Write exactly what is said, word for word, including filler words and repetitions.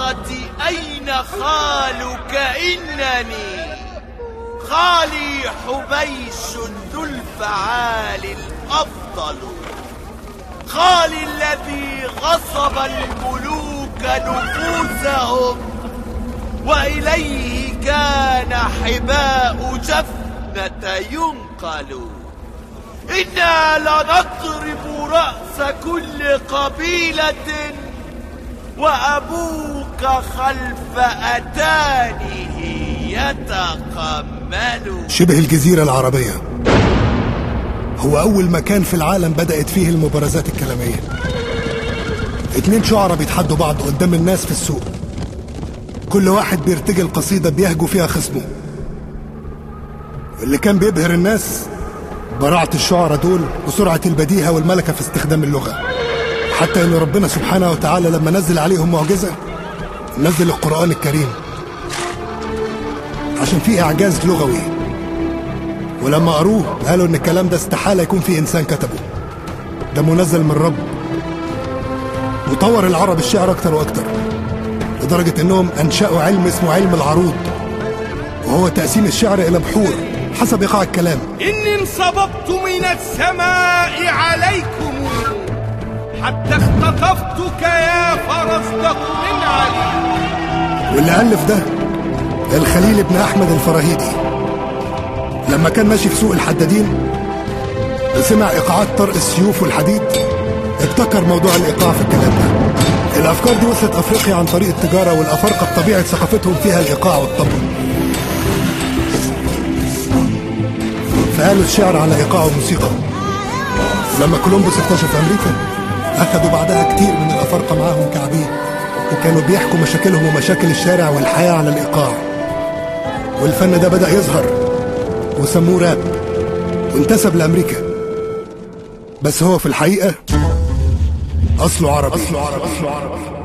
الصاغة أين خالك إنني خالي حبيش ذو الفعال الأفضل، خالي الذي غصب الملوك نفوسهم وإليه كان حباء جفنة ينقل. إنا لنضرب رأس كل قبيلة وأبوك خلف أتانه يتقمل. شبه الجزيرة العربية هو أول مكان في العالم بدأت فيه المبارزات الكلامية. اتنين شعراء بيتحدوا بعض قدام الناس في السوق، كل واحد بيرتجل قصيدة بيهجو فيها خصمه. اللي كان بيبهر الناس براعة الشعراء دول وسرعة البديهة والملكة في استخدام اللغة، حتى ان ربنا سبحانه وتعالى لما نزل عليهم معجزة نزل القرآن الكريم عشان فيه اعجاز لغوي، ولما قروه قالوا ان الكلام ده استحالة يكون فيه انسان كتبه، ده منزل من رب. وطور العرب الشعر اكتر واكتر لدرجة انهم انشأوا علم اسمه علم العروض، وهو تقسيم الشعر الى بحور حسب ايقاع الكلام. اني انصببت من السماء عليكم حتى اختطفتك يا فرزدق من علي. واللي ألف ده الخليل بن أحمد الفراهيدي، لما كان ماشي في سوق الحدادين سمع إيقاعات طرق السيوف والحديد، ابتكر موضوع الإيقاع في الكلام ده. الأفكار دي وصلت أفريقيا عن طريق التجارة، والأفارقة بطبيعة ثقافتهم فيها الإيقاع والطبل، فقالوا الشعر على إيقاع وموسيقى. لما كولومبوس اكتشف أمريكا أخدوا بعدها كتير من الأفارقة معاهم كعبيد، وكانوا بيحكوا مشاكلهم ومشاكل الشارع والحياة على الإيقاع. والفن ده بدأ يظهر وسموه راب وانتسب لأمريكا، بس هو في الحقيقة أصله عربي. أصله عربي.